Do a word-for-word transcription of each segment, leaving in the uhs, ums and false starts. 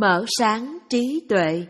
Mở sáng trí tuệ.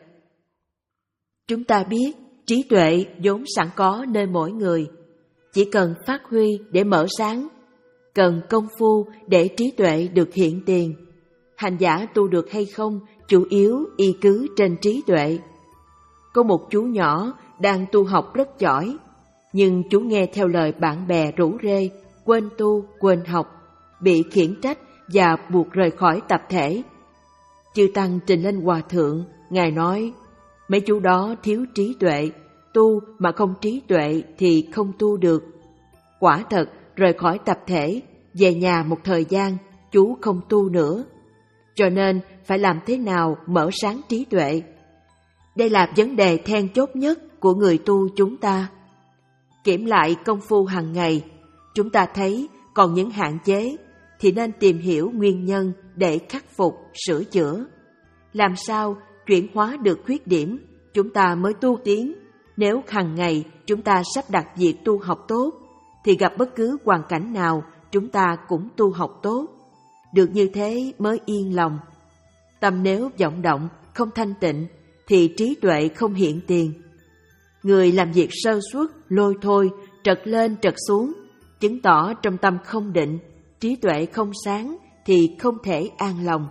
Chúng ta biết trí tuệ vốn sẵn có nơi mỗi người, chỉ cần phát huy để mở sáng, cần công phu để trí tuệ được hiện tiền. Hành giả tu được hay không chủ yếu y cứ trên trí tuệ. Có một chú nhỏ đang tu học rất giỏi, nhưng chú nghe theo lời bạn bè rủ rê, quên tu, quên học, bị khiển trách và buộc rời khỏi tập thể. Chư Tăng trình lên Hòa Thượng, Ngài nói, mấy chú đó thiếu trí tuệ, tu mà không trí tuệ thì không tu được. Quả thật, rời khỏi tập thể, về nhà một thời gian, chú không tu nữa. Cho nên, phải làm thế nào mở sáng trí tuệ? Đây là vấn đề then chốt nhất của người tu chúng ta. Kiểm lại công phu hàng ngày, chúng ta thấy còn những hạn chế, thì nên tìm hiểu nguyên nhân để khắc phục, sửa chữa. Làm sao chuyển hóa được khuyết điểm, chúng ta mới tu tiến. Nếu hàng ngày chúng ta sắp đặt việc tu học tốt, thì gặp bất cứ hoàn cảnh nào chúng ta cũng tu học tốt. Được như thế mới yên lòng. Tâm nếu vọng động, không thanh tịnh, thì trí tuệ không hiện tiền. Người làm việc sơ suất, lôi thôi, trật lên trật xuống, chứng tỏ trong tâm không định, trí tuệ không sáng thì không thể an lòng.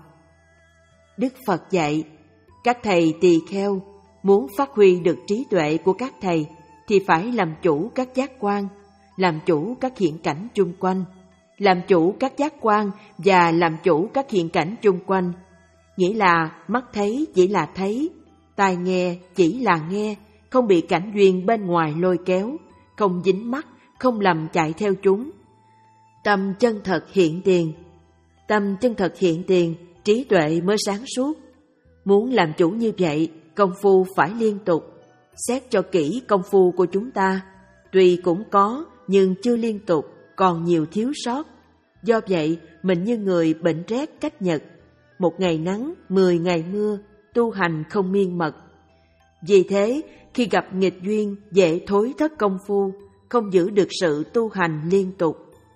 Đức Phật dạy, các thầy tỳ kheo muốn phát huy được trí tuệ của các thầy thì phải làm chủ các giác quan, làm chủ các hiện cảnh chung quanh. Làm chủ các giác quan và làm chủ các hiện cảnh chung quanh, nghĩa là mắt thấy chỉ là thấy, tai nghe chỉ là nghe, không bị cảnh duyên bên ngoài lôi kéo, không dính mắc, không lầm chạy theo chúng. Tâm chân thật hiện tiền. Tâm chân thật hiện tiền, trí tuệ mới sáng suốt. Muốn làm chủ như vậy, công phu phải liên tục. Xét cho kỹ công phu của chúng ta, tuy cũng có nhưng chưa liên tục, còn nhiều thiếu sót. Do vậy, mình như người bệnh rét cách nhật, một ngày nắng, mười ngày mưa, tu hành không miên mật. Vì thế, khi gặp nghịch duyên, dễ thối thất công phu, không giữ được sự tu hành liên tục.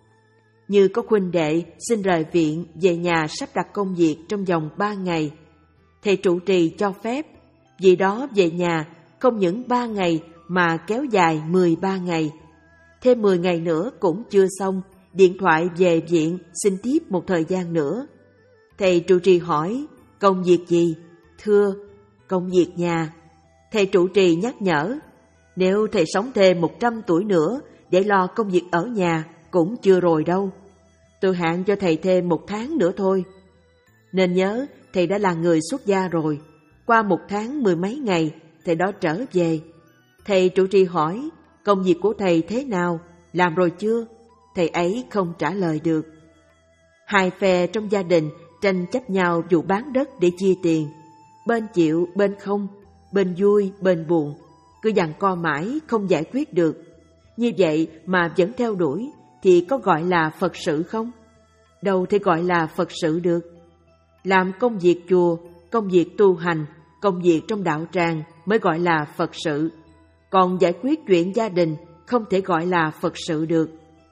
Như có huynh đệ xin rời viện về nhà sắp đặt công việc trong vòng ba ngày. Thầy trụ trì cho phép, vì đó về nhà không những ba ngày mà kéo dài mười ba ngày. Thêm mười ngày nữa cũng chưa xong, điện thoại về viện xin tiếp một thời gian nữa. Thầy trụ trì hỏi, công việc gì? Thưa, công việc nhà. Thầy trụ trì nhắc nhở, nếu thầy sống thêm một trăm tuổi nữa để lo công việc ở nhà cũng chưa rồi đâu. Tôi hạn cho thầy thêm một tháng nữa thôi. Nên nhớ, thầy đã là người xuất gia rồi. Qua một tháng mười mấy ngày, thầy đó trở về. Thầy trụ trì hỏi, công việc của thầy thế nào? Làm rồi chưa? Thầy ấy không trả lời được. Hai phe trong gia đình tranh chấp nhau vụ bán đất để chia tiền. Bên chịu, bên không, bên vui, bên buồn. Cứ giằng co mãi không giải quyết được. Như vậy mà vẫn theo đuổi thì có gọi là Phật sự không? Đâu thể gọi là Phật sự được. Làm công việc chùa, công việc tu hành, công việc trong đạo tràng mới gọi là Phật sự. Còn giải quyết chuyện gia đình không thể gọi là Phật sự được.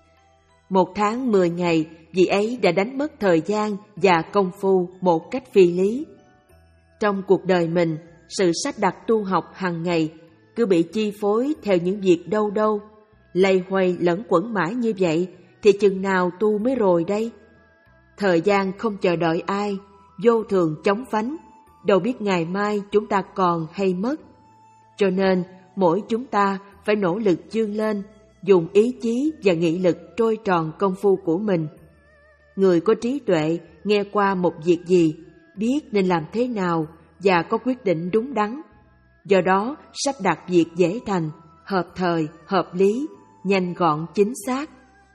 Một tháng mười ngày, vì ấy đã đánh mất thời gian và công phu một cách phi lý. Trong cuộc đời mình, sự sắp đặt tu học hàng ngày cứ bị chi phối theo những việc đâu đâu, lầy hoay lẫn quẩn mãi như vậy thì chừng nào tu mới rồi đây? Thời gian không chờ đợi ai, vô thường chóng vánh, đâu biết ngày mai chúng ta còn hay mất. Cho nên mỗi chúng ta phải nỗ lực vươn lên, dùng ý chí và nghị lực trôi tròn công phu của mình. Người có trí tuệ nghe qua một việc gì, biết nên làm thế nào và có quyết định đúng đắn. Do đó sắp đặt việc dễ thành, hợp thời, hợp lý, nhanh gọn, chính xác.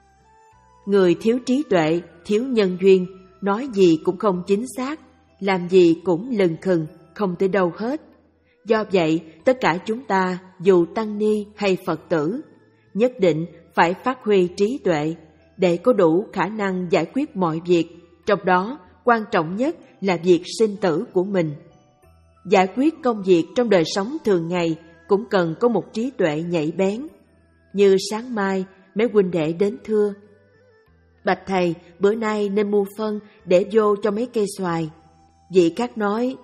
Người thiếu trí tuệ, thiếu nhân duyên, nói gì cũng không chính xác, làm gì cũng lừng khừng, không tới đâu hết. Do vậy, tất cả chúng ta, dù tăng ni hay Phật tử, nhất định phải phát huy trí tuệ để có đủ khả năng giải quyết mọi việc, trong đó quan trọng nhất là việc sinh tử của mình. Giải quyết công việc trong đời sống thường ngày cũng cần có một trí tuệ nhạy bén. Như sáng mai, mấy huynh đệ đến thưa, bạch thầy, bữa nay nên mua phân để vô cho mấy cây xoài. Vị khác nói,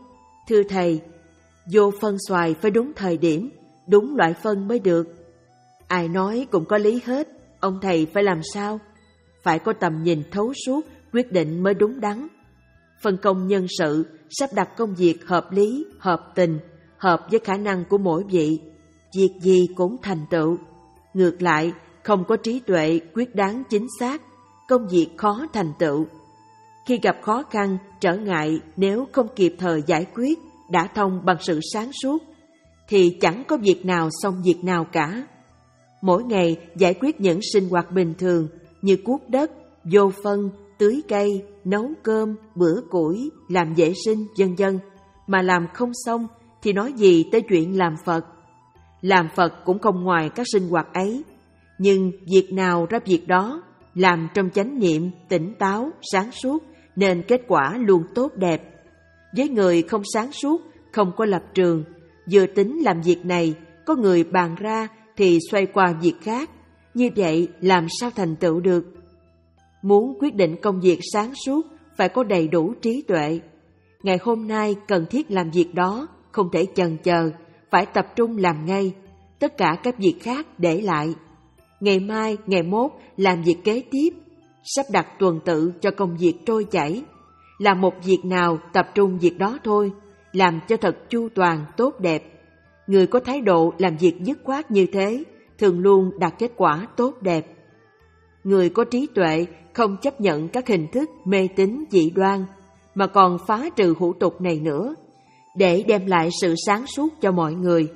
Thưa Thầy, vô phân xoài phải đúng thời điểm, đúng loại phân mới được. Ai nói cũng có lý hết, ông Thầy phải làm sao? Phải có tầm nhìn thấu suốt, quyết định mới đúng đắn. Phân công nhân sự, sắp đặt công việc hợp lý, hợp tình, hợp với khả năng của mỗi vị. Việc gì cũng thành tựu. Ngược lại, không có trí tuệ quyết đoán chính xác, công việc khó thành tựu. Khi gặp khó khăn, trở ngại, nếu không kịp thời giải quyết, đã thông bằng sự sáng suốt, thì chẳng có việc nào xong việc nào cả. Mỗi ngày giải quyết những sinh hoạt bình thường như cuốc đất, vô phân, tưới cây, nấu cơm, bữa củi, làm vệ sinh, vân vân, mà làm không xong thì nói gì tới chuyện làm Phật. Làm Phật cũng không ngoài các sinh hoạt ấy, nhưng việc nào ra việc đó, làm trong chánh niệm, tỉnh táo, sáng suốt, nên kết quả luôn tốt đẹp. Với người không sáng suốt, không có lập trường, vừa tính làm việc này, có người bàn ra thì xoay qua việc khác, như vậy làm sao thành tựu được? Muốn quyết định công việc sáng suốt, phải có đầy đủ trí tuệ. Ngày hôm nay cần thiết làm việc đó, không thể chần chờ, phải tập trung làm ngay, tất cả các việc khác để lại. Ngày mai, ngày mốt làm việc kế tiếp, sắp đặt tuần tự cho công việc trôi chảy. Làm một việc nào tập trung việc đó thôi, làm cho thật chu toàn, tốt đẹp. Người có thái độ làm việc dứt khoát như thế, thường luôn đạt kết quả tốt đẹp. Người có trí tuệ không chấp nhận các hình thức mê tín dị đoan, mà còn phá trừ hủ tục này nữa, để đem lại sự sáng suốt cho mọi người.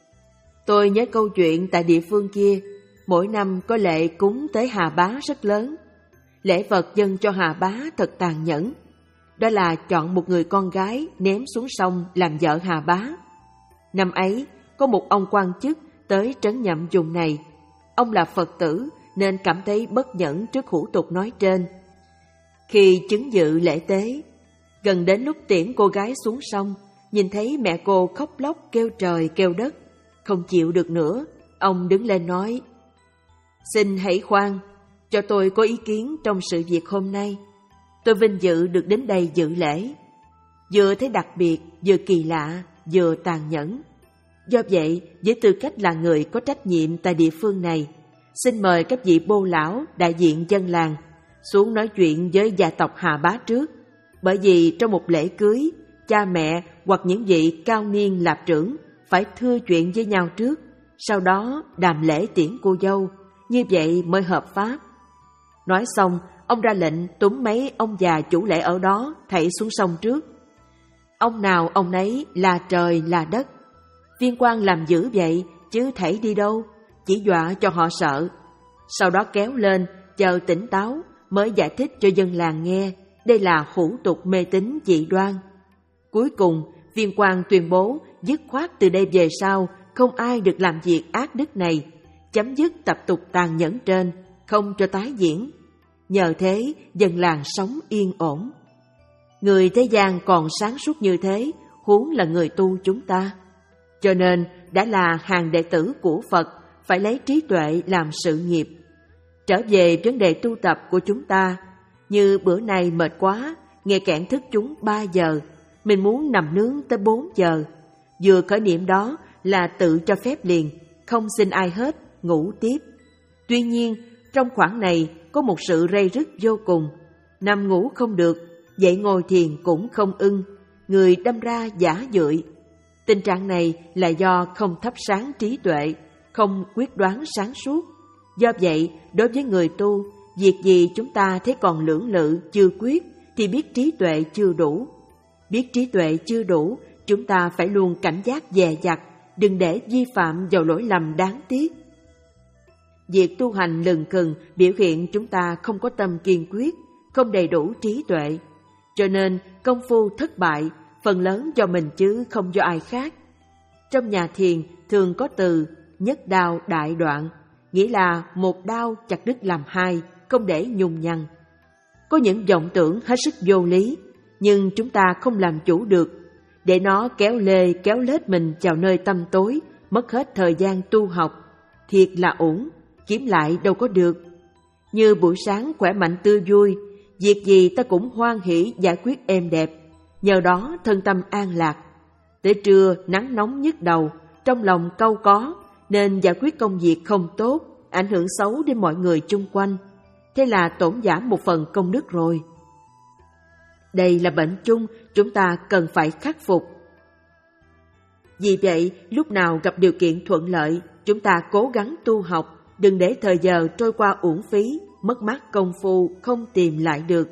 Tôi nhớ câu chuyện tại địa phương kia, mỗi năm có lễ cúng tế Hà Bá rất lớn. Lễ vật dâng cho Hà Bá thật tàn nhẫn. Đó là chọn một người con gái ném xuống sông làm vợ Hà Bá. Năm ấy, có một ông quan chức tới trấn nhậm vùng này. Ông là Phật tử nên cảm thấy bất nhẫn trước hủ tục nói trên. Khi chứng dự lễ tế, gần đến lúc tiễn cô gái xuống sông, nhìn thấy mẹ cô khóc lóc kêu trời kêu đất, không chịu được nữa, ông đứng lên nói: "Xin hãy khoan, cho tôi có ý kiến trong sự việc hôm nay. Tôi vinh dự được đến đây dự lễ, vừa thấy đặc biệt, vừa kỳ lạ, vừa tàn nhẫn. Do vậy, với tư cách là người có trách nhiệm tại địa phương này, xin mời các vị bô lão đại diện dân làng xuống nói chuyện với gia tộc Hà Bá trước. Bởi vì trong một lễ cưới, cha mẹ hoặc những vị cao niên lạp trưởng phải thưa chuyện với nhau trước, sau đó đàm lễ tiễn cô dâu, như vậy mới hợp pháp." Nói xong, ông ra lệnh túm mấy ông già chủ lễ ở đó thảy xuống sông trước. Ông nào ông nấy là trời là đất. Viên quan làm dữ vậy chứ thảy đi đâu, chỉ dọa cho họ sợ. Sau đó kéo lên, chờ tỉnh táo mới giải thích cho dân làng nghe đây là hủ tục mê tín dị đoan. Cuối cùng, viên quan tuyên bố dứt khoát từ đây về sau không ai được làm việc ác đức này, chấm dứt tập tục tàn nhẫn trên, không cho tái diễn. Nhờ thế, dân làng sống yên ổn. Người thế gian còn sáng suốt như thế, huống là người tu chúng ta. Cho nên, đã là hàng đệ tử của Phật, phải lấy trí tuệ làm sự nghiệp. Trở về vấn đề tu tập của chúng ta, như bữa nay mệt quá, nghe kẻn thức chúng ba giờ, mình muốn nằm nướng tới bốn giờ. Vừa khởi niệm đó là tự cho phép liền, không xin ai hết, ngủ tiếp. Tuy nhiên, trong khoảng này có một sự ray rứt vô cùng. Nằm ngủ không được, dậy ngồi thiền cũng không ưng, người đâm ra giả dưỡi. Tình trạng này là do không thắp sáng trí tuệ, không quyết đoán sáng suốt. Do vậy, đối với người tu, việc gì chúng ta thấy còn lưỡng lự, chưa quyết, thì biết trí tuệ chưa đủ. Biết trí tuệ chưa đủ, chúng ta phải luôn cảnh giác dè dặt, đừng để vi phạm vào lỗi lầm đáng tiếc. Việc tu hành lừng khừng biểu hiện chúng ta không có tâm kiên quyết, không đầy đủ trí tuệ. Cho nên công phu thất bại, phần lớn do mình chứ không do ai khác. Trong nhà thiền thường có từ nhất đao đại đoạn, nghĩa là một đao chặt đứt làm hai, không để nhùng nhằng. Có những vọng tưởng hết sức vô lý, nhưng chúng ta không làm chủ được, để nó kéo lê kéo lết mình vào nơi tăm tối, mất hết thời gian tu học. Thiệt là uổng, kiếm lại đâu có được. Như buổi sáng khỏe mạnh tươi vui, việc gì ta cũng hoan hỷ giải quyết êm đẹp, nhờ đó thân tâm an lạc. Tới trưa nắng nóng nhức đầu, trong lòng cau có, nên giải quyết công việc không tốt, ảnh hưởng xấu đến mọi người chung quanh. Thế là tổn giảm một phần công đức rồi. Đây là bệnh chung chúng ta cần phải khắc phục. Vì vậy, lúc nào gặp điều kiện thuận lợi, chúng ta cố gắng tu học, đừng để thời giờ trôi qua uổng phí, mất mát công phu không tìm lại được.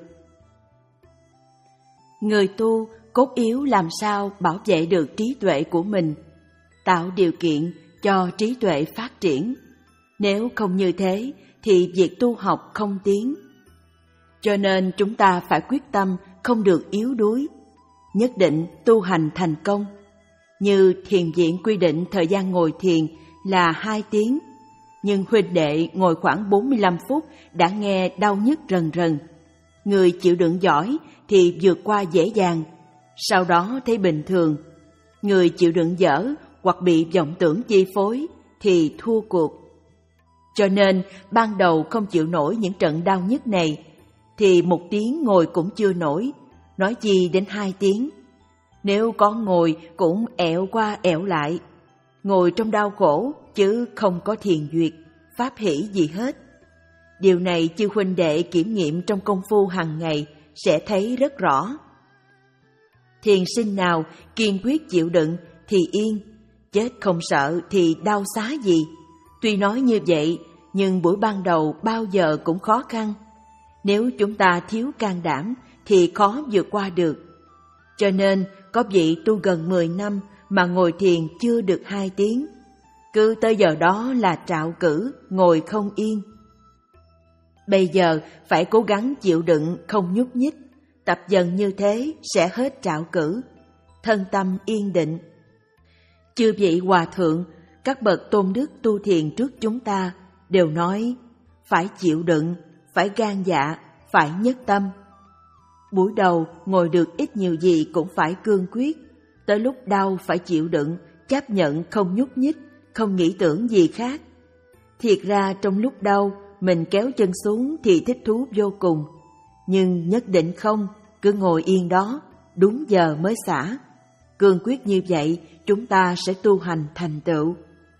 Người tu cốt yếu làm sao bảo vệ được trí tuệ của mình, tạo điều kiện cho trí tuệ phát triển. Nếu không như thế thì việc tu học không tiến. Cho nên chúng ta phải quyết tâm không được yếu đuối, nhất định tu hành thành công. Như thiền viện quy định thời gian ngồi thiền là hai tiếng, nhưng huynh đệ ngồi khoảng bốn mươi lăm phút đã nghe đau nhức rần rần. Người chịu đựng giỏi thì vượt qua dễ dàng, sau đó thấy bình thường. Người chịu đựng dở hoặc bị vọng tưởng chi phối thì thua cuộc. Cho nên ban đầu không chịu nổi những trận đau nhức này thì một tiếng ngồi cũng chưa nổi, nói chi đến hai tiếng. Nếu có ngồi cũng ẹo qua ẹo lại, ngồi trong đau khổ chứ không có thiền duyệt, pháp hỷ gì hết. Điều này chư huynh đệ kiểm nghiệm trong công phu hàng ngày sẽ thấy rất rõ. Thiền sinh nào kiên quyết chịu đựng thì yên, chết không sợ thì đau xá gì. Tuy nói như vậy, nhưng buổi ban đầu bao giờ cũng khó khăn. Nếu chúng ta thiếu can đảm thì khó vượt qua được. Cho nên có vị tu gần mười năm mà ngồi thiền chưa được hai tiếng. Cứ tới giờ đó là trạo cử, ngồi không yên. Bây giờ phải cố gắng chịu đựng không nhúc nhích, tập dần như thế sẽ hết trạo cử, thân tâm yên định. Chư vị hòa thượng, các bậc tôn đức tu thiền trước chúng ta đều nói phải chịu đựng, phải gan dạ, phải nhất tâm. Buổi đầu ngồi được ít nhiều gì cũng phải cương quyết, tới lúc đau phải chịu đựng, chấp nhận không nhúc nhích, không nghĩ tưởng gì khác. Thiệt ra trong lúc đau, mình kéo chân xuống thì thích thú vô cùng, nhưng nhất định không, cứ ngồi yên đó, đúng giờ mới xả. Cương quyết như vậy, chúng ta sẽ tu hành thành tựu.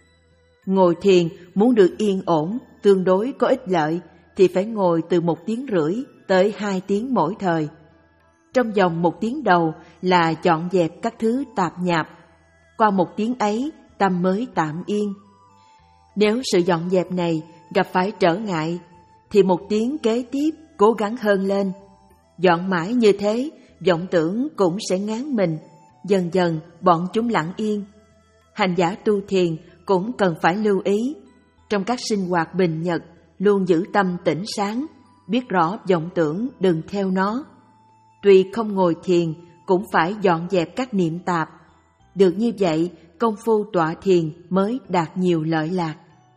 Ngồi thiền muốn được yên ổn, tương đối có ích lợi, thì phải ngồi từ một tiếng rưỡi tới hai tiếng mỗi thời. Trong vòng một tiếng đầu là dọn dẹp các thứ tạp nhạp, qua một tiếng ấy tâm mới tạm yên. Nếu sự dọn dẹp này gặp phải trở ngại, thì một tiếng kế tiếp cố gắng hơn lên. Dọn mãi như thế, vọng tưởng cũng sẽ ngán mình, dần dần bọn chúng lặng yên. Hành giả tu thiền cũng cần phải lưu ý, trong các sinh hoạt bình nhật luôn giữ tâm tỉnh sáng, biết rõ vọng tưởng đừng theo nó. Tuy không ngồi thiền cũng phải dọn dẹp các niệm tạp. Được như vậy, công phu tọa thiền mới đạt nhiều lợi lạc.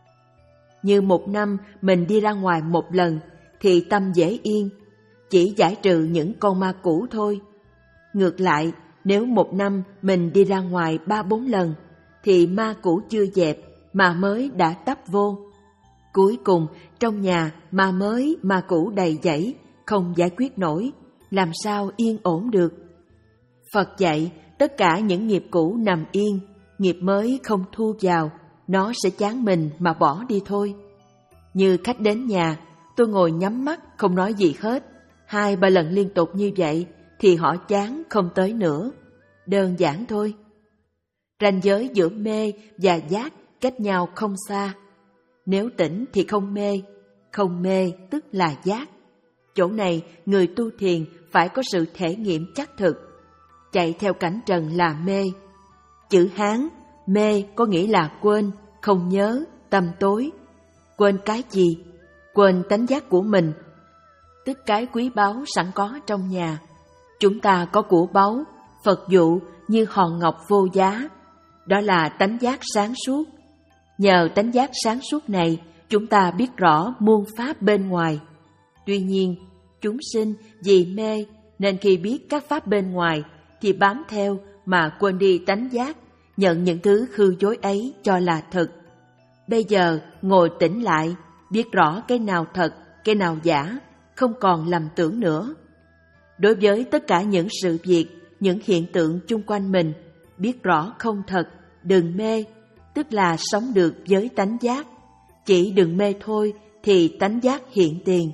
Như một năm mình đi ra ngoài một lần thì tâm dễ yên, chỉ giải trừ những con ma cũ thôi. Ngược lại, nếu một năm mình đi ra ngoài ba bốn lần thì ma cũ chưa dẹp mà mới đã tấp vô. Cuối cùng trong nhà ma mới ma cũ đầy dẫy, không giải quyết nổi, làm sao yên ổn được. Phật dạy tất cả những nghiệp cũ nằm yên, nghiệp mới không thu vào, nó sẽ chán mình mà bỏ đi thôi. Như khách đến nhà, tôi ngồi nhắm mắt không nói gì hết, hai ba lần liên tục như vậy thì họ chán không tới nữa. Đơn giản thôi. Ranh giới giữa mê và giác cách nhau không xa. Nếu tỉnh thì không mê, không mê tức là giác. Chỗ này người tu thiền phải có sự thể nghiệm chắc thực. Chạy theo cảnh trần là mê. Chữ Hán mê có nghĩa là quên, không nhớ, tâm tối. Quên cái gì? Quên tánh giác của mình, tức cái quý báu sẵn có trong nhà. Chúng ta có của báu, Phật dụ như hòn ngọc vô giá, đó là tánh giác sáng suốt. Nhờ tánh giác sáng suốt này, chúng ta biết rõ muôn pháp bên ngoài. Tuy nhiên, chúng sinh vì mê nên khi biết các pháp bên ngoài thì bám theo mà quên đi tánh giác, nhận những thứ hư dối ấy cho là thật. Bây giờ ngồi tĩnh lại, biết rõ cái nào thật, cái nào giả, không còn lầm tưởng nữa. Đối với tất cả những sự việc, những hiện tượng chung quanh mình, biết rõ không thật, đừng mê, tức là sống được với tánh giác. Chỉ đừng mê thôi thì tánh giác hiện tiền.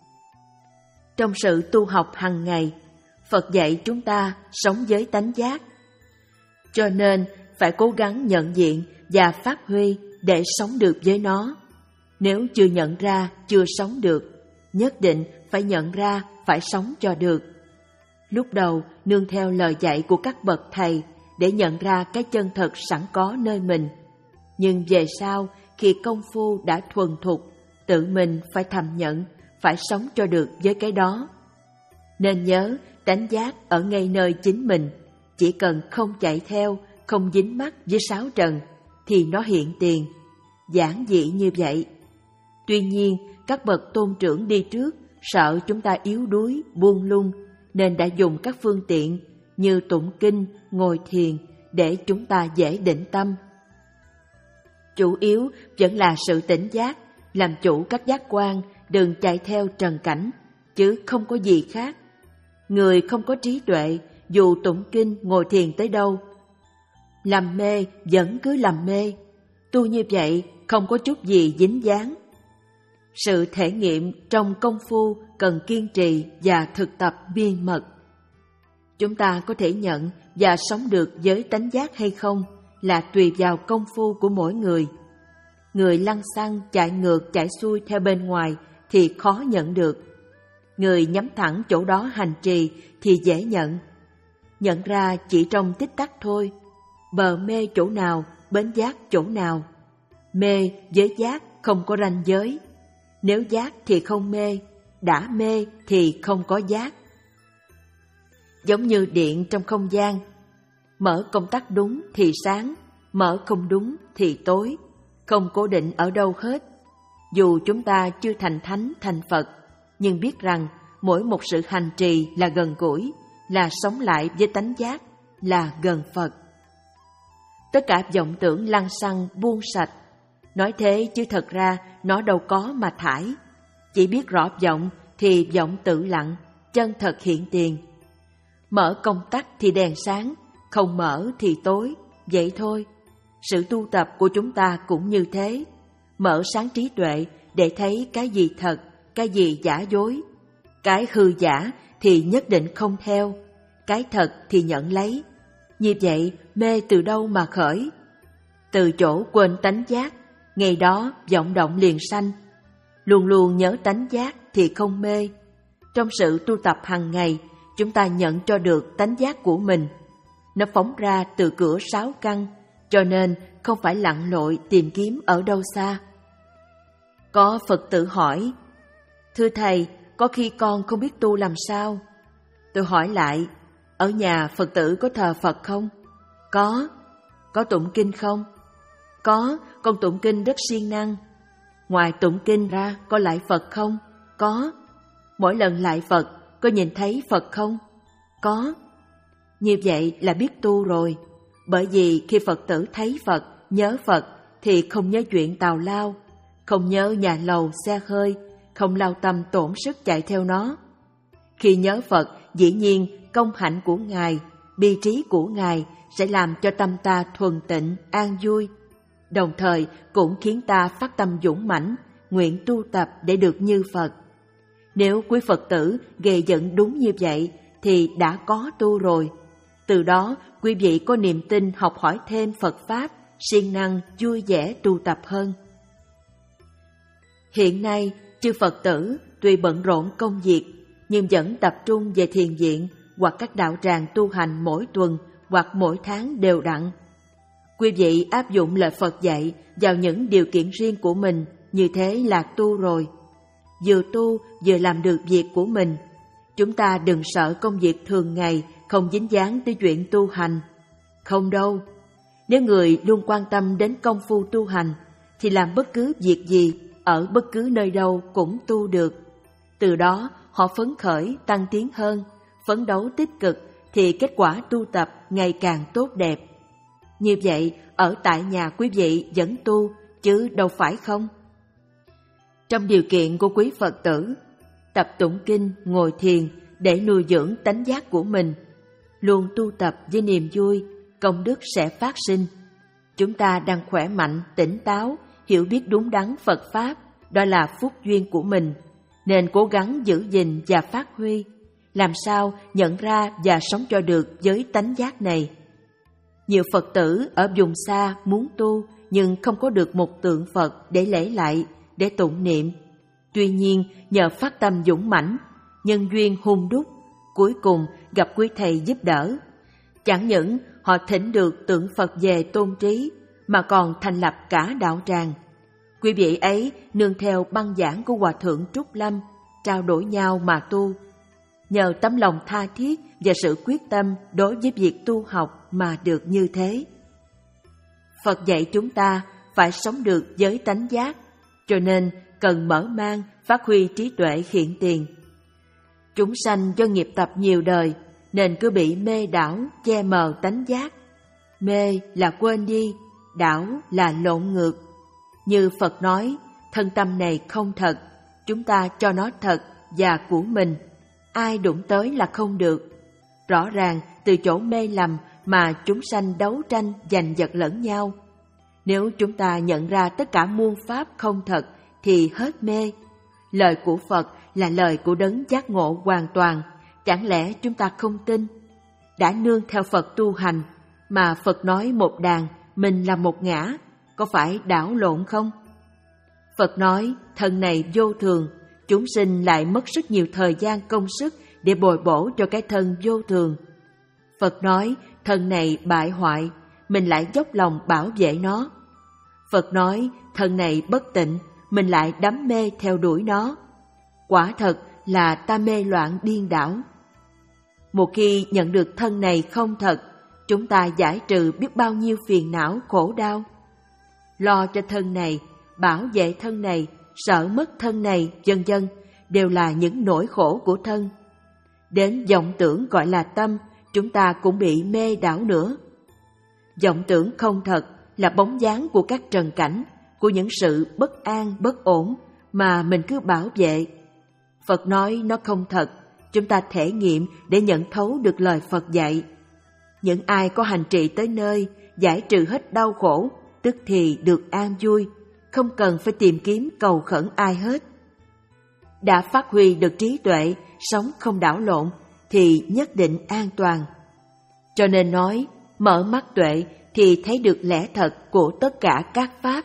Trong sự tu học hàng ngày, Phật dạy chúng ta sống với tánh giác. Cho nên phải cố gắng nhận diện và phát huy để sống được với nó. Nếu chưa nhận ra, chưa sống được, nhất định phải nhận ra, phải sống cho được. Lúc đầu nương theo lời dạy của các bậc thầy để nhận ra cái chân thật sẵn có nơi mình. Nhưng về sau, khi công phu đã thuần thục, tự mình phải thầm nhận, phải sống cho được với cái đó. Nên nhớ, tánh giác ở ngay nơi chính mình, chỉ cần không chạy theo, không dính mắc với sáu trần, thì nó hiện tiền. Giản dị như vậy. Tuy nhiên, các bậc tôn trưởng đi trước sợ chúng ta yếu đuối, buông lung, nên đã dùng các phương tiện như tụng kinh, ngồi thiền để chúng ta dễ định tâm. Chủ yếu vẫn là sự tỉnh giác, làm chủ các giác quan, đừng chạy theo trần cảnh, chứ không có gì khác. Người không có trí tuệ, dù tụng kinh, ngồi thiền tới đâu, làm mê vẫn cứ làm mê. Tu như vậy không có chút gì dính dáng. Sự thể nghiệm trong công phu cần kiên trì và thực tập miên mật. Chúng ta có thể nhận và sống được với tánh giác hay không là tùy vào công phu của mỗi người. Người lăng xăng chạy ngược chạy xuôi theo bên ngoài thì khó nhận được. Người nhắm thẳng chỗ đó hành trì thì dễ nhận. Nhận ra chỉ trong tích tắc thôi. Bờ mê chỗ nào, bến giác chỗ nào. Mê với giác không có ranh giới. Nếu giác thì không mê, đã mê thì không có giác. Giống như điện trong không gian, mở công tắc đúng thì sáng, mở không đúng thì tối, không cố định ở đâu hết. Dù chúng ta chưa thành thánh thành Phật, nhưng biết rằng mỗi một sự hành trì là gần gũi, là sống lại với tánh giác, là gần Phật. Tất cả vọng tưởng lăng xăng buông sạch. Nói thế chứ thật ra nó đâu có mà thải. Chỉ biết rõ vọng thì vọng tự lặng, chân thật hiện tiền. Mở công tắc thì đèn sáng, không mở thì tối, vậy thôi. Sự tu tập của chúng ta cũng như thế. Mở sáng trí tuệ để thấy cái gì thật, cái gì giả dối. Cái hư giả thì nhất định không theo, cái thật thì nhận lấy. Như vậy mê từ đâu mà khởi? Từ chỗ quên tánh giác, ngày đó vọng động liền sanh. Luôn luôn nhớ tánh giác thì không mê. Trong sự tu tập hàng ngày, chúng ta nhận cho được tánh giác của mình. Nó phóng ra từ cửa sáu căn, cho nên không phải lặn lội tìm kiếm ở đâu xa. Có Phật tử hỏi, thưa Thầy, có khi con không biết tu làm sao? Tôi hỏi lại, ở nhà Phật tử có thờ Phật không? Có. Có tụng kinh không? Có, con tụng kinh rất siêng năng. Ngoài tụng kinh ra, có lạy Phật không? Có. Mỗi lần lạy Phật, có nhìn thấy Phật không? Có. Như vậy là biết tu rồi. Bởi vì khi Phật tử thấy Phật, nhớ Phật, thì không nhớ chuyện tào lao, không nhớ nhà lầu, xe hơi, không lao tâm tổn sức chạy theo nó. Khi nhớ Phật, dĩ nhiên công hạnh của Ngài, bi trí của Ngài sẽ làm cho tâm ta thuần tịnh, an vui. Đồng thời cũng khiến ta phát tâm dũng mãnh, nguyện tu tập để được như Phật. Nếu quý Phật tử gây dựng đúng như vậy thì đã có tu rồi. Từ đó quý vị có niềm tin học hỏi thêm Phật Pháp, siêng năng, vui vẻ tu tập hơn. Hiện nay, chư Phật tử tuy bận rộn công việc, nhưng vẫn tập trung về thiền viện hoặc các đạo tràng tu hành mỗi tuần hoặc mỗi tháng đều đặn. Quý vị áp dụng lời Phật dạy vào những điều kiện riêng của mình, như thế là tu rồi. Vừa tu vừa làm được việc của mình. Chúng ta đừng sợ công việc thường ngày không dính dáng tới chuyện tu hành. Không đâu. Nếu người luôn quan tâm đến công phu tu hành, thì làm bất cứ việc gì, ở bất cứ nơi đâu cũng tu được. Từ đó họ phấn khởi, tăng tiến hơn, phấn đấu tích cực, thì kết quả tu tập ngày càng tốt đẹp. Như vậy, ở tại nhà quý vị vẫn tu, chứ đâu phải không? Trong điều kiện của quý Phật tử, tập tụng kinh, ngồi thiền để nuôi dưỡng tánh giác của mình, luôn tu tập với niềm vui, công đức sẽ phát sinh. Chúng ta đang khỏe mạnh, tỉnh táo, hiểu biết đúng đắn Phật Pháp, đó là phúc duyên của mình, nên cố gắng giữ gìn và phát huy, làm sao nhận ra và sống cho được với tánh giác này. Nhiều Phật tử ở vùng xa muốn tu nhưng không có được một tượng Phật để lễ lại, để tụng niệm. Tuy nhiên nhờ phát tâm dũng mãnh, nhân duyên hung đúc, cuối cùng gặp quý thầy giúp đỡ. Chẳng những họ thỉnh được tượng Phật về tôn trí, mà còn thành lập cả đạo tràng. Quý vị ấy nương theo băng giảng của Hòa Thượng Trúc Lâm, trao đổi nhau mà tu. Nhờ tấm lòng tha thiết và sự quyết tâm đối với việc tu học mà được như thế. Phật dạy chúng ta phải sống được với tánh giác, cho nên cần mở mang, phát huy trí tuệ hiện tiền. Chúng sanh do nghiệp tập nhiều đời, nên cứ bị mê đảo, che mờ tánh giác. Mê là quên đi, đảo là lộn ngược. Như Phật nói, thân tâm này không thật, chúng ta cho nó thật và của mình. Ai đụng tới là không được. Rõ ràng từ chỗ mê lầm mà chúng sanh đấu tranh giành giật lẫn nhau. Nếu chúng ta nhận ra tất cả muôn pháp không thật thì hết mê. Lời của Phật là lời của đấng giác ngộ hoàn toàn, chẳng lẽ chúng ta không tin? Đã nương theo Phật tu hành, mà Phật nói một đàn, mình là một ngã, có phải đảo lộn không? Phật nói thân này vô thường, chúng sinh lại mất rất nhiều thời gian công sức để bồi bổ cho cái thân vô thường. Phật nói thân này bại hoại, mình lại dốc lòng bảo vệ nó. Phật nói thân này bất tịnh, mình lại đắm mê theo đuổi nó. Quả thật là ta mê loạn điên đảo. Một khi nhận được thân này không thật, chúng ta giải trừ biết bao nhiêu phiền não khổ đau. Lo cho thân này, bảo vệ thân này, sợ mất thân này, vân vân, đều là những nỗi khổ của thân. Đến vọng tưởng gọi là tâm, chúng ta cũng bị mê đảo nữa. Vọng tưởng không thật là bóng dáng của các trần cảnh, của những sự bất an, bất ổn mà mình cứ bảo vệ. Phật nói nó không thật, chúng ta thể nghiệm để nhận thấu được lời Phật dạy. Những ai có hành trì tới nơi, giải trừ hết đau khổ, tức thì được an vui, không cần phải tìm kiếm cầu khẩn ai hết. Đã phát huy được trí tuệ, sống không đảo lộn, thì nhất định an toàn. Cho nên nói, mở mắt tuệ thì thấy được lẽ thật của tất cả các pháp.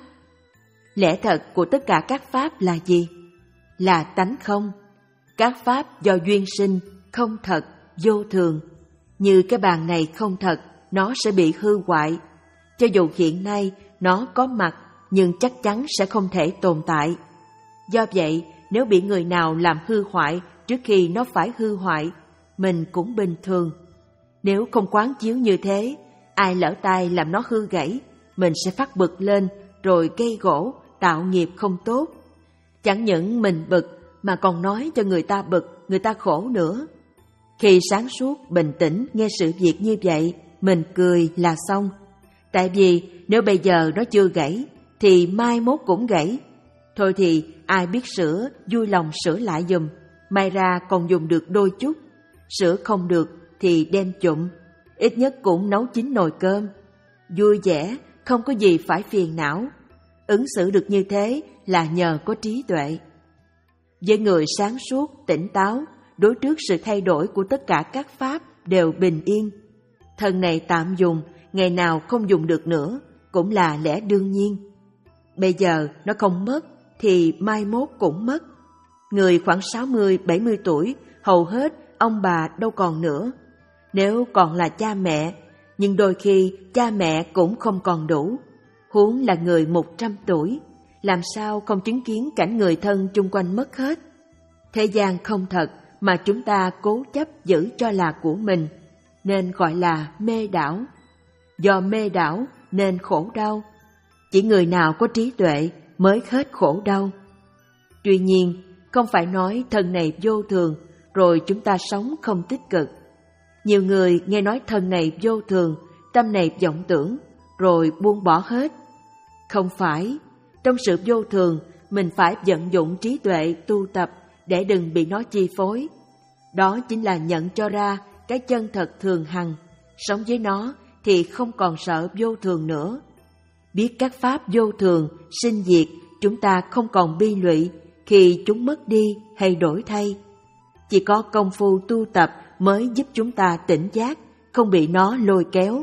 Lẽ thật của tất cả các pháp là gì? Là tánh không. Các pháp do duyên sinh, không thật, vô thường. Như cái bàn này không thật, nó sẽ bị hư hoại. Cho dù hiện nay nó có mặt, nhưng chắc chắn sẽ không thể tồn tại. Do vậy, nếu bị người nào làm hư hoại trước khi nó phải hư hoại, mình cũng bình thường. Nếu không quán chiếu như thế, ai lỡ tay làm nó hư gãy, mình sẽ phát bực lên rồi gây gỗ, tạo nghiệp không tốt. Chẳng những mình bực mà còn nói cho người ta bực, người ta khổ nữa. Khi sáng suốt, bình tĩnh nghe sự việc như vậy, mình cười là xong. Tại vì nếu bây giờ nó chưa gãy, thì mai mốt cũng gãy. Thôi thì ai biết sửa, vui lòng sửa lại giùm, may ra còn dùng được đôi chút. Sửa không được thì đem trụm, ít nhất cũng nấu chín nồi cơm. Vui vẻ, không có gì phải phiền não. Ứng xử được như thế là nhờ có trí tuệ. Với người sáng suốt, tỉnh táo, đối trước sự thay đổi của tất cả các pháp đều bình yên. Thân này tạm dùng, ngày nào không dùng được nữa, cũng là lẽ đương nhiên. Bây giờ nó không mất, thì mai mốt cũng mất. Người khoảng sáu mươi bảy mươi tuổi, hầu hết ông bà đâu còn nữa. Nếu còn là cha mẹ, nhưng đôi khi cha mẹ cũng không còn đủ. Huống là người một trăm tuổi, làm sao không chứng kiến cảnh người thân chung quanh mất hết. Thế gian không thật mà chúng ta cố chấp giữ cho là của mình, nên gọi là mê đảo. Do mê đảo nên khổ đau. Chỉ người nào có trí tuệ mới hết khổ đau. Tuy nhiên, không phải nói thân này vô thường, rồi chúng ta sống không tích cực. Nhiều người nghe nói thân này vô thường, tâm này vọng tưởng, rồi buông bỏ hết. Không phải, trong sự vô thường, mình phải vận dụng trí tuệ tu tập để đừng bị nó chi phối. Đó chính là nhận cho ra cái chân thật thường hằng, sống với nó thì không còn sợ vô thường nữa. Biết các pháp vô thường, sinh diệt, chúng ta không còn bi lụy khi chúng mất đi hay đổi thay. Chỉ có công phu tu tập mới giúp chúng ta tỉnh giác, không bị nó lôi kéo.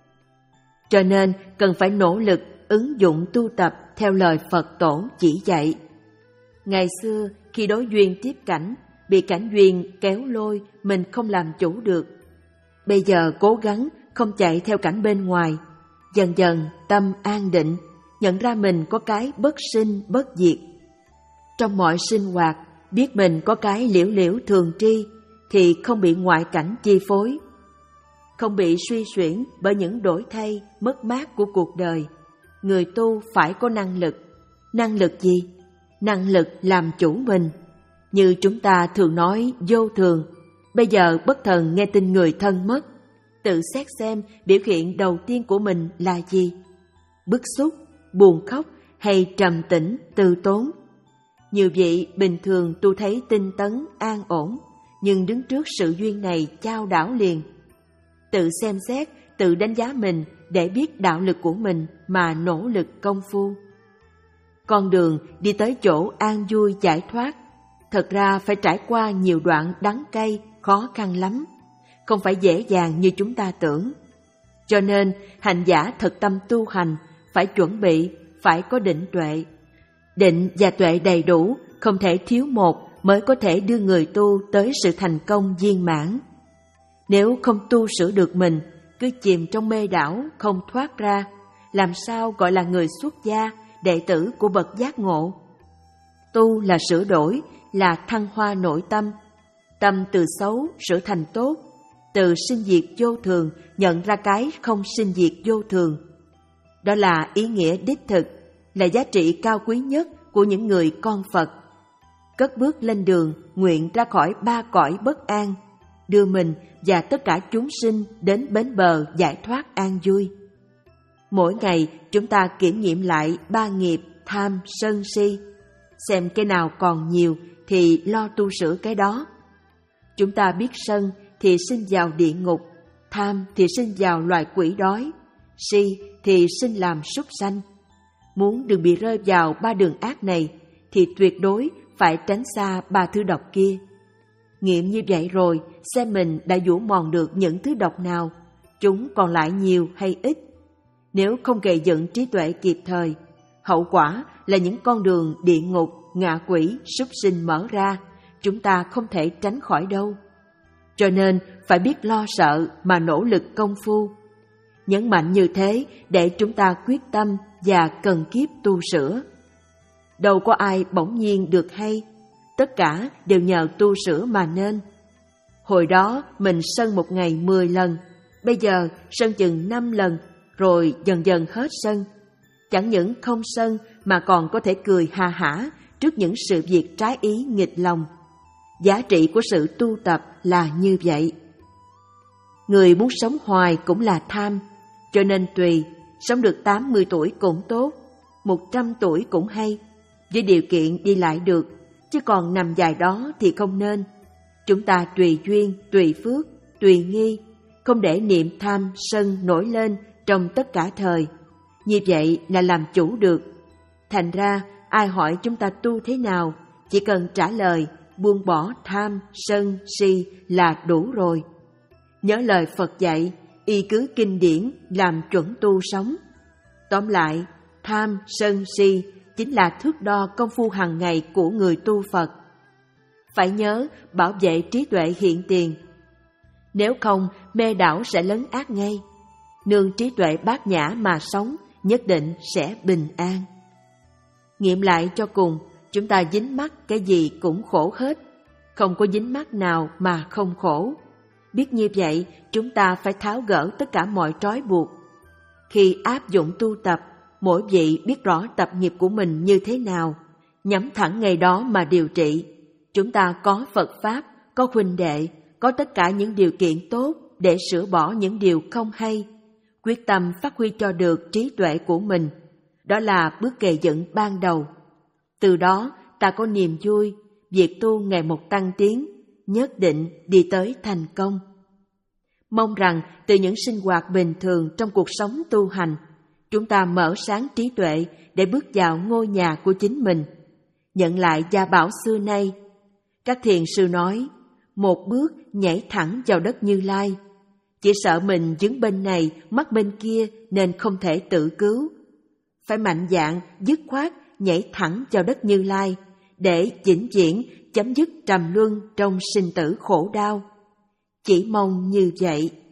Cho nên cần phải nỗ lực ứng dụng tu tập theo lời Phật Tổ chỉ dạy. Ngày xưa khi đối duyên tiếp cảnh, bị cảnh duyên kéo lôi, mình không làm chủ được. Bây giờ cố gắng không chạy theo cảnh bên ngoài, dần dần tâm an định, nhận ra mình có cái bất sinh bất diệt. Trong mọi sinh hoạt, biết mình có cái liễu liễu thường tri, thì không bị ngoại cảnh chi phối, không bị suy xuyển bởi những đổi thay, mất mát của cuộc đời. Người tu phải có năng lực. Năng lực gì? Năng lực làm chủ mình. Như chúng ta thường nói vô thường, bây giờ bất thần nghe tin người thân mất, tự xét xem biểu hiện đầu tiên của mình là gì? Bức xúc, buồn khóc hay trầm tĩnh, từ tốn? Nhiều vị bình thường tu thấy tinh tấn, an ổn, nhưng đứng trước sự duyên này chao đảo liền. Tự xem xét, tự đánh giá mình để biết đạo lực của mình mà nỗ lực công phu. Con đường đi tới chỗ an vui giải thoát, thật ra phải trải qua nhiều đoạn đắng cay, khó khăn lắm, không phải dễ dàng như chúng ta tưởng. Cho nên, hành giả thật tâm tu hành, phải chuẩn bị, phải có định tuệ. Định và tuệ đầy đủ, không thể thiếu một mới có thể đưa người tu tới sự thành công viên mãn. Nếu không tu sửa được mình, cứ chìm trong mê đảo không thoát ra, làm sao gọi là người xuất gia, đệ tử của bậc giác ngộ? Tu là sửa đổi, là thăng hoa nội tâm. Tâm từ xấu sửa thành tốt, từ sinh diệt vô thường nhận ra cái không sinh diệt vô thường. Đó là ý nghĩa đích thực, là giá trị cao quý nhất của những người con Phật. Cất bước lên đường, nguyện ra khỏi ba cõi bất an, đưa mình và tất cả chúng sinh đến bến bờ giải thoát an vui. Mỗi ngày chúng ta kiểm nghiệm lại ba nghiệp tham, sân, si, xem cái nào còn nhiều thì lo tu sửa cái đó. Chúng ta biết sân thì sinh vào địa ngục, tham thì sinh vào loài quỷ đói, si thì sinh làm súc sanh. Muốn đừng bị rơi vào ba đường ác này thì tuyệt đối phải tránh xa ba thứ độc kia. Nghiệm như vậy rồi, xem mình đã vũ mòn được những thứ độc nào, chúng còn lại nhiều hay ít. Nếu không gầy dựng trí tuệ kịp thời, hậu quả là những con đường địa ngục, ngạ quỷ, súc sinh mở ra, chúng ta không thể tránh khỏi đâu. Cho nên phải biết lo sợ mà nỗ lực công phu. Nhấn mạnh như thế để chúng ta quyết tâm và cần kiếp tu sửa. Đâu có ai bỗng nhiên được hay, tất cả đều nhờ tu sửa mà nên. Hồi đó mình sân một ngày mười lần, bây giờ sân chừng năm lần, rồi dần dần hết sân. Chẳng những không sân mà còn có thể cười ha hả trước những sự việc trái ý nghịch lòng. Giá trị của sự tu tập là như vậy. Người muốn sống hoài cũng là tham, cho nên tùy, sống được tám mươi tuổi cũng tốt, một trăm tuổi cũng hay, với điều kiện đi lại được, chứ còn nằm dài đó thì không nên. Chúng ta tùy duyên, tùy phước, tùy nghi, không để niệm tham, sân nổi lên trong tất cả thời. Như vậy là làm chủ được. Thành ra, ai hỏi chúng ta tu thế nào, chỉ cần trả lời buông bỏ tham, sân, si là đủ rồi. Nhớ lời Phật dạy, y cứ kinh điển làm chuẩn tu sống. Tóm lại, tham, sân, si chính là thước đo công phu hàng ngày của người tu Phật. Phải nhớ bảo vệ trí tuệ hiện tiền. Nếu không, mê đảo sẽ lấn át ngay. Nương trí tuệ bát nhã mà sống, nhất định sẽ bình an. Nghiệm lại cho cùng, chúng ta dính mắc cái gì cũng khổ hết, không có dính mắc nào mà không khổ. Biết như vậy, chúng ta phải tháo gỡ tất cả mọi trói buộc. Khi áp dụng tu tập, mỗi vị biết rõ tập nghiệp của mình như thế nào, nhắm thẳng ngày đó mà điều trị. Chúng ta có Phật Pháp, có huynh đệ, có tất cả những điều kiện tốt để sửa bỏ những điều không hay, quyết tâm phát huy cho được trí tuệ của mình. Đó là bước gầy dựng ban đầu. Từ đó ta có niềm vui, việc tu ngày một tăng tiến, nhất định đi tới thành công. Mong rằng từ những sinh hoạt bình thường trong cuộc sống tu hành, chúng ta mở sáng trí tuệ để bước vào ngôi nhà của chính mình, nhận lại gia bảo xưa nay. Các thiền sư nói, một bước nhảy thẳng vào đất Như Lai. Chỉ sợ mình đứng bên này, mắt bên kia nên không thể tự cứu. Phải mạnh dạn, dứt khoát nhảy thẳng vào đất Như Lai để vĩnh viễn chấm dứt trầm luân trong sinh tử khổ đau. Chỉ mong như vậy.